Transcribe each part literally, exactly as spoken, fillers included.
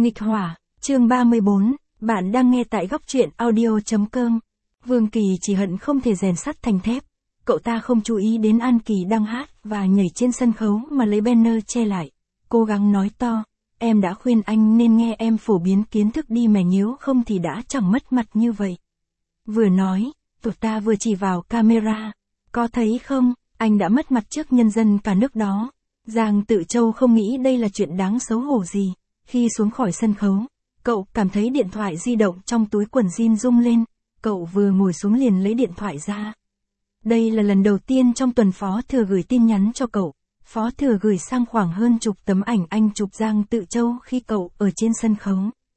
Nghịch hỏa, chương ba mươi bốn, bạn đang nghe tại góc truyện audio.com. Vương Kỳ chỉ hận không thể rèn sắt thành thép. Cậu ta không chú ý đến An Kỳ đang hát và nhảy trên sân khấu mà lấy banner che lại. Cố gắng nói to, em đã khuyên anh nên nghe em phổ biến kiến thức đi mà nếu không thì đã chẳng mất mặt như vậy. Vừa nói, cậu ta vừa chỉ vào camera. Có thấy không, anh đã mất mặt trước nhân dân cả nước đó. Giang Tự Châu không nghĩ đây là chuyện đáng xấu hổ gì. Khi xuống khỏi sân khấu, cậu cảm thấy điện thoại di động trong túi quần jean rung lên. Cậu vừa ngồi xuống liền lấy điện thoại ra. Đây là lần đầu tiên trong tuần Phó Thừa gửi tin nhắn cho cậu. Phó Thừa gửi sang khoảng hơn chục tấm ảnh anh chụp Giang Tự Châu khi cậu ở trên sân khấu.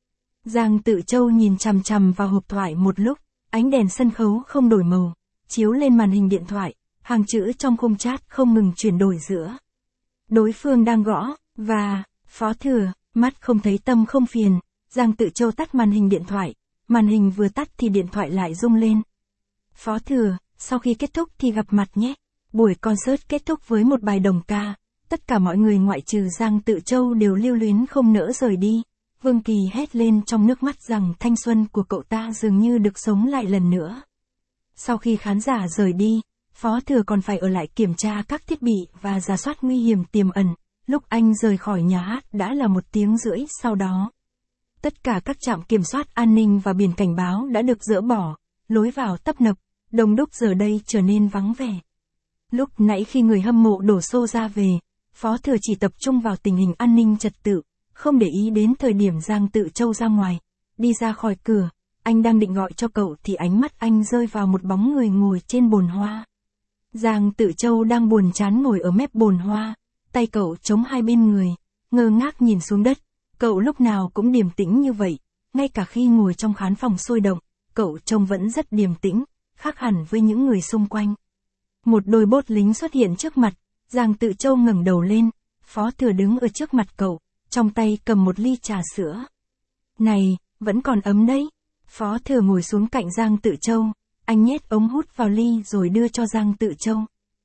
Giang Tự Châu nhìn chằm chằm vào hộp thoại một lúc, ánh đèn sân khấu không đổi màu, chiếu lên màn hình điện thoại, hàng chữ trong khung chat không ngừng chuyển đổi giữa. Đối phương đang gõ, và, Phó Thừa, mắt không thấy tâm không phiền. Giang Tự Châu tắt màn hình điện thoại, màn hình vừa tắt thì điện thoại lại rung lên. Phó Thừa, sau khi kết thúc thì gặp mặt nhé. Buổi concert kết thúc với một bài đồng ca, tất cả mọi người ngoại trừ Giang Tự Châu đều lưu luyến không nỡ rời đi. Vương Kỳ hét lên trong nước mắt rằng thanh xuân của cậu ta dường như được sống lại lần nữa. Sau khi khán giả rời đi, Phó Thừa còn phải ở lại kiểm tra các thiết bị và rà soát nguy hiểm tiềm ẩn. Lúc anh rời khỏi nhà hát đã là một tiếng rưỡi sau đó. Tất cả các trạm kiểm soát an ninh và biển cảnh báo đã được dỡ bỏ, lối vào tấp nập, đông đúc giờ đây trở nên vắng vẻ. Lúc nãy khi người hâm mộ đổ xô ra về, Phó Thừa chỉ tập trung vào tình hình an ninh trật tự, không để ý đến thời điểm Giang Tự Châu ra ngoài. Đi ra khỏi cửa, anh đang định gọi cho cậu thì ánh mắt anh rơi vào một bóng người ngồi trên bồn hoa. Giang Tự Châu đang buồn chán ngồi ở mép bồn hoa, tay cậu chống hai bên người, ngơ ngác nhìn xuống đất. Cậu lúc nào cũng điềm tĩnh như vậy, ngay cả khi ngồi trong khán phòng sôi động, cậu trông vẫn rất điềm tĩnh, khác hẳn với những người xung quanh. Một đôi bốt lính xuất hiện trước mặt, Giang Tự Châu ngẩng đầu lên, Phó Thừa đứng ở trước mặt cậu, trong tay cầm một ly trà sữa. Này, vẫn còn ấm đấy. Phó Thừa ngồi xuống cạnh Giang Tự Châu, anh nhét ống hút vào ly rồi đưa cho Giang Tự Châu.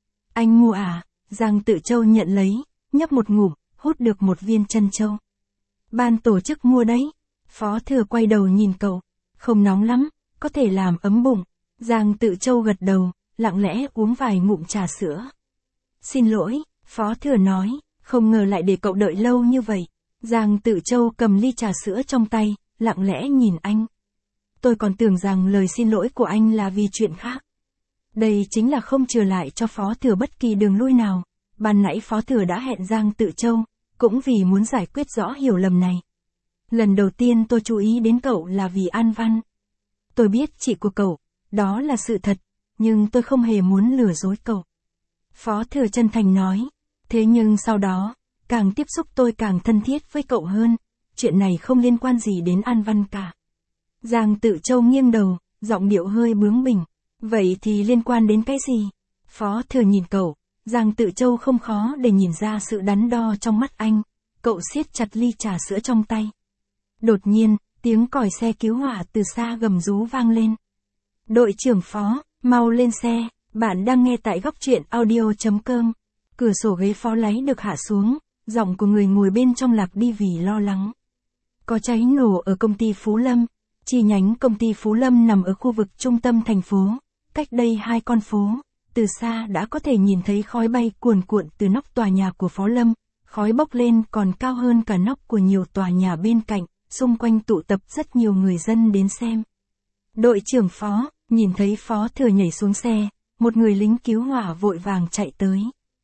Anh mua à? Giang Tự Châu nhận lấy, nhấp một ngụm, hút được một viên trân châu. Ban tổ chức mua đấy. Phó Thừa quay đầu nhìn cậu. Không nóng lắm, có thể làm ấm bụng. Giang Tự Châu gật đầu, lặng lẽ uống vài ngụm trà sữa. Xin lỗi, Phó Thừa nói, không ngờ lại để cậu đợi lâu như vậy. Giang Tự Châu cầm ly trà sữa trong tay, lặng lẽ nhìn anh. Tôi còn tưởng rằng lời xin lỗi của anh là vì chuyện khác. Đây chính là không trở lại cho Phó Thừa bất kỳ đường lui nào. Ban nãy Phó Thừa đã hẹn Giang Tự Châu, cũng vì muốn giải quyết rõ hiểu lầm này. Lần đầu tiên tôi chú ý đến cậu là vì An Văn. Tôi biết chị của cậu, đó là sự thật, nhưng tôi không hề muốn lừa dối cậu. Phó Thừa chân thành nói, thế nhưng sau đó, càng tiếp xúc tôi càng thân thiết với cậu hơn, chuyện này không liên quan gì đến An Văn cả. Giang Tự Châu nghiêng đầu, giọng điệu hơi bướng bỉnh, vậy thì liên quan đến cái gì? Phó Thừa nhìn cậu, Giang Tự Châu không khó để nhìn ra sự đắn đo trong mắt anh, cậu siết chặt ly trà sữa trong tay. Đột nhiên, tiếng còi xe cứu hỏa từ xa gầm rú vang lên. Đội trưởng Phó, mau lên xe, bạn đang nghe tại góc truyện audio.com. Cửa sổ ghế phó lái được hạ xuống, giọng của người ngồi bên trong lạc đi vì lo lắng. Có cháy nổ ở công ty Phú Lâm, chi nhánh công ty Phú Lâm nằm ở khu vực trung tâm thành phố, cách đây hai con phố. Từ xa đã có thể nhìn thấy khói bay cuồn cuộn từ nóc tòa nhà của Phó Lâm, khói bốc lên còn cao hơn cả nóc của nhiều tòa nhà bên cạnh, xung quanh tụ tập rất nhiều người dân đến xem. Đội trưởng Phó, nhìn thấy Phó Thừa nhảy xuống xe, một người lính cứu hỏa vội vàng chạy tới.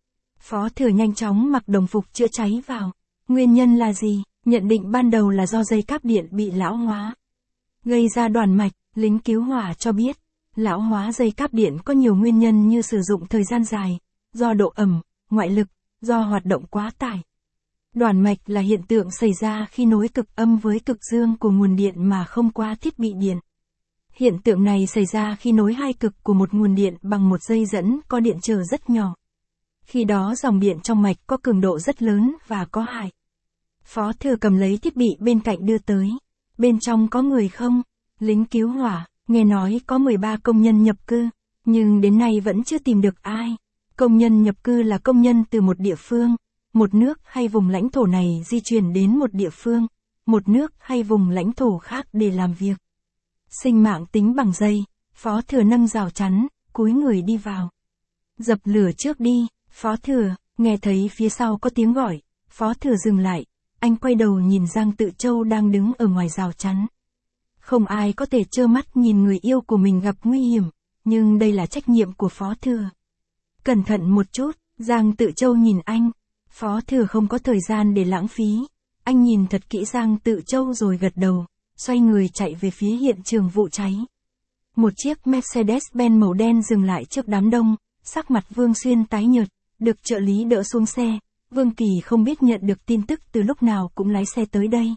Phó Thừa nhanh chóng mặc đồng phục chữa cháy vào. Nguyên nhân là gì? Nhận định ban đầu là do dây cáp điện bị lão hóa, gây ra đoàn mạch. Lính cứu hỏa cho biết, lão hóa dây cáp điện có nhiều nguyên nhân như sử dụng thời gian dài, do độ ẩm, ngoại lực, do hoạt động quá tải. Đoàn mạch là hiện tượng xảy ra khi nối cực âm với cực dương của nguồn điện mà không qua thiết bị điện. Hiện tượng này xảy ra khi nối hai cực của một nguồn điện bằng một dây dẫn có điện trở rất nhỏ. Khi đó dòng điện trong mạch có cường độ rất lớn và có hại. Phó Thừa cầm lấy thiết bị bên cạnh đưa tới. Bên trong có người không? Lính cứu hỏa, nghe nói có mười ba công nhân nhập cư, nhưng đến nay vẫn chưa tìm được ai. Công nhân nhập cư là công nhân từ một địa phương, một nước hay vùng lãnh thổ này di chuyển đến một địa phương, một nước hay vùng lãnh thổ khác để làm việc. Sinh mạng tính bằng giây, Phó Thừa nâng rào chắn, cúi người đi vào. Dập lửa trước đi, Phó Thừa, nghe thấy phía sau có tiếng gọi, Phó Thừa dừng lại, anh quay đầu nhìn Giang Tự Châu đang đứng ở ngoài rào chắn. Không ai có thể trơ mắt nhìn người yêu của mình gặp nguy hiểm, nhưng đây là trách nhiệm của Phó Thừa. Cẩn thận một chút, Giang Tự Châu nhìn anh. Phó Thừa không có thời gian để lãng phí. Anh nhìn thật kỹ Giang Tự Châu rồi gật đầu, xoay người chạy về phía hiện trường vụ cháy. Một chiếc Mercedes-Benz màu đen dừng lại trước đám đông, sắc mặt Vương Xuyên tái nhợt, được trợ lý đỡ xuống xe. Vương Kỳ không biết nhận được tin tức từ lúc nào cũng lái xe tới đây.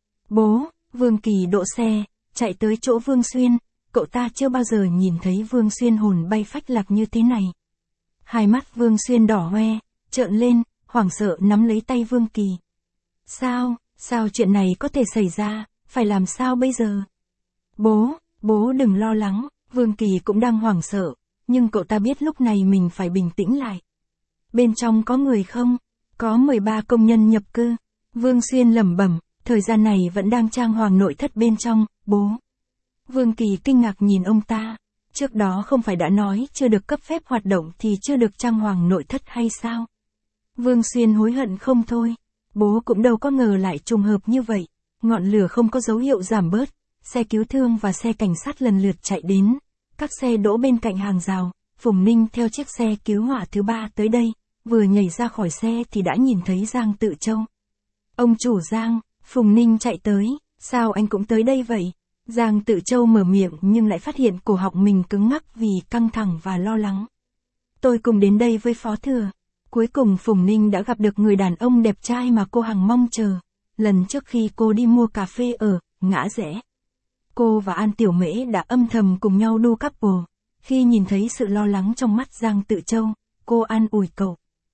Bố, Vương Kỳ đỗ xe, chạy tới chỗ Vương Xuyên, cậu ta chưa bao giờ nhìn thấy Vương Xuyên hồn bay phách lạc như thế này. Hai mắt Vương Xuyên đỏ hoe, trợn lên, hoảng sợ nắm lấy tay Vương Kỳ. Sao, sao chuyện này có thể xảy ra, phải làm sao bây giờ? Bố, bố đừng lo lắng, Vương Kỳ cũng đang hoảng sợ, nhưng cậu ta biết lúc này mình phải bình tĩnh lại. Bên trong có người không? Có mười ba công nhân nhập cư. Vương Xuyên lẩm bẩm, thời gian này vẫn đang trang hoàng nội thất bên trong, bố. Vương Kỳ kinh ngạc nhìn ông ta. Trước đó không phải đã nói chưa được cấp phép hoạt động thì chưa được trang hoàng nội thất hay sao? Vương Xuyên hối hận không thôi. Bố cũng đâu có ngờ lại trùng hợp như vậy. Ngọn lửa không có dấu hiệu giảm bớt. Xe cứu thương và xe cảnh sát lần lượt chạy đến. Các xe đỗ bên cạnh hàng rào. Phùng Ninh theo chiếc xe cứu hỏa thứ ba tới đây. Vừa nhảy ra khỏi xe thì đã nhìn thấy Giang Tự Châu. Ông chủ Giang, Phùng Ninh chạy tới. Sao anh cũng tới đây vậy? Giang Tự Châu mở miệng nhưng lại phát hiện cổ họng mình cứng ngắc vì căng thẳng và lo lắng. Tôi cùng đến đây với Phó Thừa. Cuối cùng Phùng Ninh đã gặp được người đàn ông đẹp trai mà cô hằng mong chờ. Lần trước khi cô đi mua cà phê ở ngã rẽ, cô và An Tiểu Mễ đã âm thầm cùng nhau đu couple. Khi nhìn thấy sự lo lắng trong mắt Giang Tự Châu, cô an ủi cậu.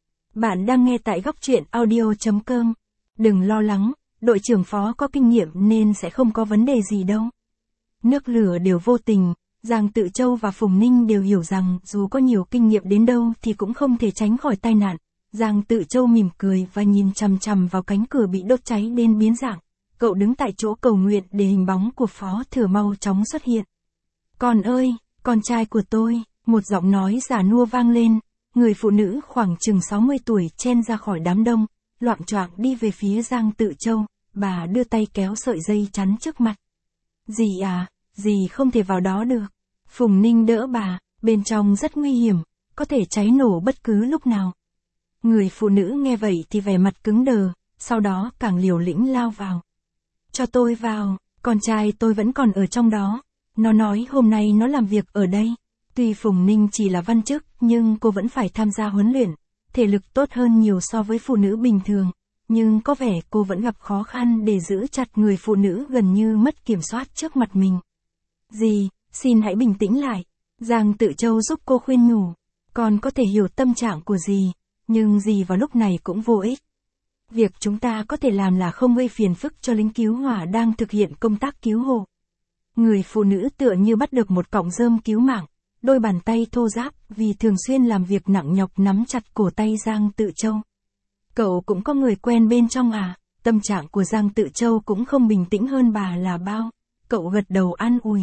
Bạn đang nghe tại góc truyện audio chấm com. Đừng lo lắng, đội trưởng Phó có kinh nghiệm nên sẽ không có vấn đề gì đâu. Nước lửa đều vô tình, Giang Tự Châu và Phùng Ninh đều hiểu rằng dù có nhiều kinh nghiệm đến đâu thì cũng không thể tránh khỏi tai nạn. Giang Tự Châu mỉm cười và nhìn chằm chằm vào cánh cửa bị đốt cháy đến biến dạng. Cậu đứng tại chỗ cầu nguyện để hình bóng của Phó Thừa mau chóng xuất hiện. Con ơi, con trai của tôi, một giọng nói già nua vang lên. Người phụ nữ khoảng chừng sáu mươi tuổi chen ra khỏi đám đông, loạng choạng đi về phía Giang Tự Châu. Bà đưa tay kéo sợi dây chắn trước mặt. Dì à, dì không thể vào đó được. Phùng Ninh đỡ bà, bên trong rất nguy hiểm, có thể cháy nổ bất cứ lúc nào. Người phụ nữ nghe vậy thì vẻ mặt cứng đờ, sau đó càng liều lĩnh lao vào. Cho tôi vào, con trai tôi vẫn còn ở trong đó. Nó nói hôm nay nó làm việc ở đây. Tuy Phùng Ninh chỉ là văn chức, nhưng cô vẫn phải tham gia huấn luyện. Thể lực tốt hơn nhiều so với phụ nữ bình thường. Nhưng có vẻ cô vẫn gặp khó khăn để giữ chặt người phụ nữ gần như mất kiểm soát trước mặt mình. Dì, xin hãy bình tĩnh lại. Giang Tự Châu giúp cô khuyên nhủ. Con có thể hiểu tâm trạng của dì, nhưng dì vào lúc này cũng vô ích. Việc chúng ta có thể làm là không gây phiền phức cho lính cứu hỏa đang thực hiện công tác cứu hộ. Người phụ nữ tựa như bắt được một cọng rơm cứu mạng, đôi bàn tay thô ráp vì thường xuyên làm việc nặng nhọc nắm chặt cổ tay Giang Tự Châu. Cậu cũng có người quen bên trong à? Tâm trạng của Giang Tự Châu cũng không bình tĩnh hơn bà là bao. Cậu gật đầu an ủi.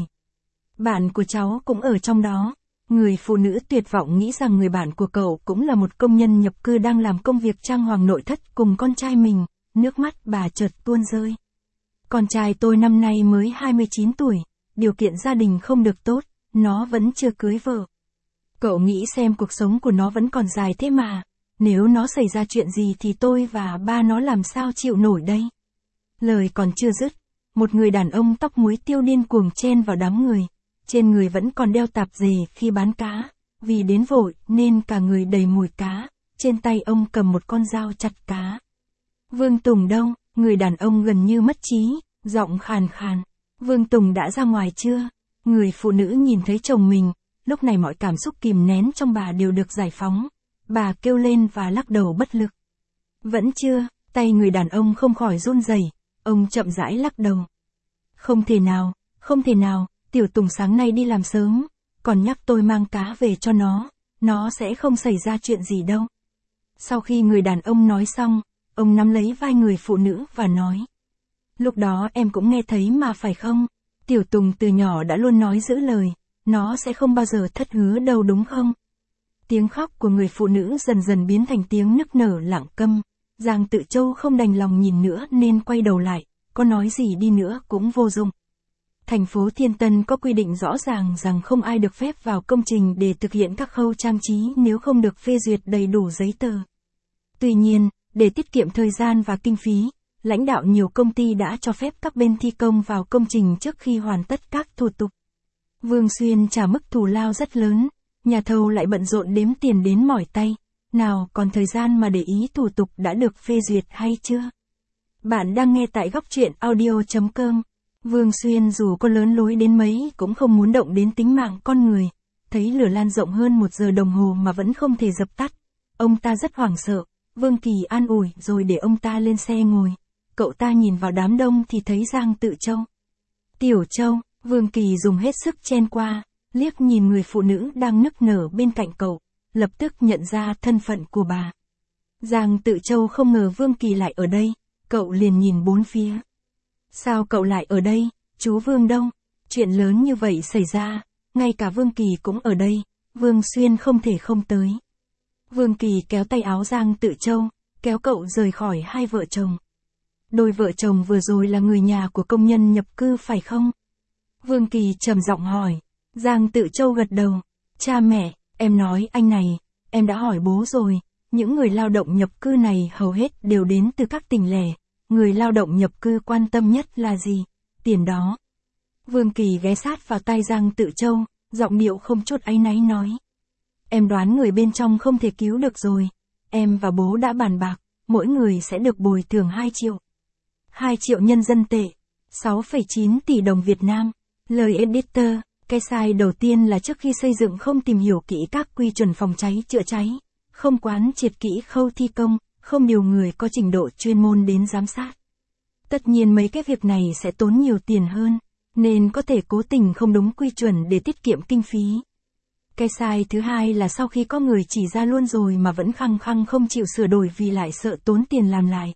Bạn của cháu cũng ở trong đó. Người phụ nữ tuyệt vọng nghĩ rằng người bạn của cậu cũng là một công nhân nhập cư đang làm công việc trang hoàng nội thất cùng con trai mình. Nước mắt bà chợt tuôn rơi. Con trai tôi năm nay mới hai mươi chín tuổi, điều kiện gia đình không được tốt, nó vẫn chưa cưới vợ. Cậu nghĩ xem cuộc sống của nó vẫn còn dài thế mà. Nếu nó xảy ra chuyện gì thì tôi và ba nó làm sao chịu nổi đây? Lời còn chưa dứt, một người đàn ông tóc muối tiêu điên cuồng chen vào đám người. Trên người vẫn còn đeo tạp dề khi bán cá. Vì đến vội nên cả người đầy mùi cá. Trên tay ông cầm một con dao chặt cá. Vương Tùng đâu? Người đàn ông gần như mất trí, giọng khàn khàn. Vương Tùng đã ra ngoài chưa? Người phụ nữ nhìn thấy chồng mình. Lúc này mọi cảm xúc kìm nén trong bà đều được giải phóng. Bà kêu lên và lắc đầu bất lực. Vẫn chưa, tay người đàn ông không khỏi run rẩy. Ông chậm rãi lắc đầu. Không thể nào, không thể nào, Tiểu Tùng sáng nay đi làm sớm, còn nhắc tôi mang cá về cho nó, nó sẽ không xảy ra chuyện gì đâu. Sau khi người đàn ông nói xong, ông nắm lấy vai người phụ nữ và nói. Lúc đó em cũng nghe thấy mà phải không? Tiểu Tùng từ nhỏ đã luôn nói giữ lời, nó sẽ không bao giờ thất hứa đâu đúng không? Tiếng khóc của người phụ nữ dần dần biến thành tiếng nức nở lặng câm. Giang Tự Châu không đành lòng nhìn nữa nên quay đầu lại, có nói gì đi nữa cũng vô dụng. Thành phố Thiên Tân có quy định rõ ràng rằng không ai được phép vào công trình để thực hiện các khâu trang trí nếu không được phê duyệt đầy đủ giấy tờ. Tuy nhiên, để tiết kiệm thời gian và kinh phí, lãnh đạo nhiều công ty đã cho phép các bên thi công vào công trình trước khi hoàn tất các thủ tục. Vương Xuyên trả mức thù lao rất lớn, nhà thầu lại bận rộn đếm tiền đến mỏi tay. Nào còn thời gian mà để ý thủ tục đã được phê duyệt hay chưa? Bạn đang nghe tại góc truyện audio chấm com. Vương Xuyên dù có lớn lối đến mấy cũng không muốn động đến tính mạng con người. Thấy lửa lan rộng hơn một giờ đồng hồ mà vẫn không thể dập tắt. Ông ta rất hoảng sợ. Vương Kỳ an ủi rồi để ông ta lên xe ngồi. Cậu ta nhìn vào đám đông thì thấy Giang Tự Châu. Tiểu Châu, Vương Kỳ dùng hết sức chen qua, liếc nhìn người phụ nữ đang nức nở bên cạnh cậu, lập tức nhận ra thân phận của bà. Giang Tự Châu không ngờ Vương Kỳ lại ở đây, cậu liền nhìn bốn phía. Sao cậu lại ở đây, chú Vương đâu? Chuyện lớn như vậy xảy ra, ngay cả Vương Kỳ cũng ở đây, Vương Xuyên không thể không tới. Vương Kỳ kéo tay áo Giang Tự Châu, kéo cậu rời khỏi hai vợ chồng. Đôi vợ chồng vừa rồi là người nhà của công nhân nhập cư phải không? Vương Kỳ trầm giọng hỏi. Giang Tự Châu gật đầu. Cha mẹ, em nói anh này, em đã hỏi bố rồi, những người lao động nhập cư này hầu hết đều đến từ các tỉnh lẻ. Người lao động nhập cư quan tâm nhất là gì? Tiền đó. Vương Kỳ ghé sát vào tai Giang Tự Châu, giọng điệu không chút áy náy nói. Em đoán người bên trong không thể cứu được rồi. Em và bố đã bàn bạc, mỗi người sẽ được bồi thường hai triệu. hai triệu nhân dân tệ, sáu phẩy chín tỷ đồng Việt Nam. Lời editor, cái sai đầu tiên là trước khi xây dựng không tìm hiểu kỹ các quy chuẩn phòng cháy chữa cháy, không quán triệt kỹ khâu thi công, không điều người có trình độ chuyên môn đến giám sát. Tất nhiên mấy cái việc này sẽ tốn nhiều tiền hơn, nên có thể cố tình không đúng quy chuẩn để tiết kiệm kinh phí. Cái sai thứ hai là sau khi có người chỉ ra luôn rồi mà vẫn khăng khăng không chịu sửa đổi vì lại sợ tốn tiền làm lại.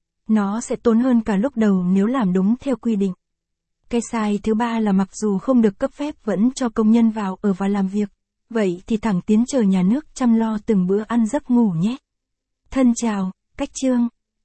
Nó sẽ tốn hơn cả lúc đầu nếu làm đúng theo quy định. Cái sai thứ ba là mặc dù không được cấp phép vẫn cho công nhân vào ở và làm việc. Vậy thì thẳng tiến chờ nhà nước chăm lo từng bữa ăn giấc ngủ nhé. Thân chào, Cách Chương.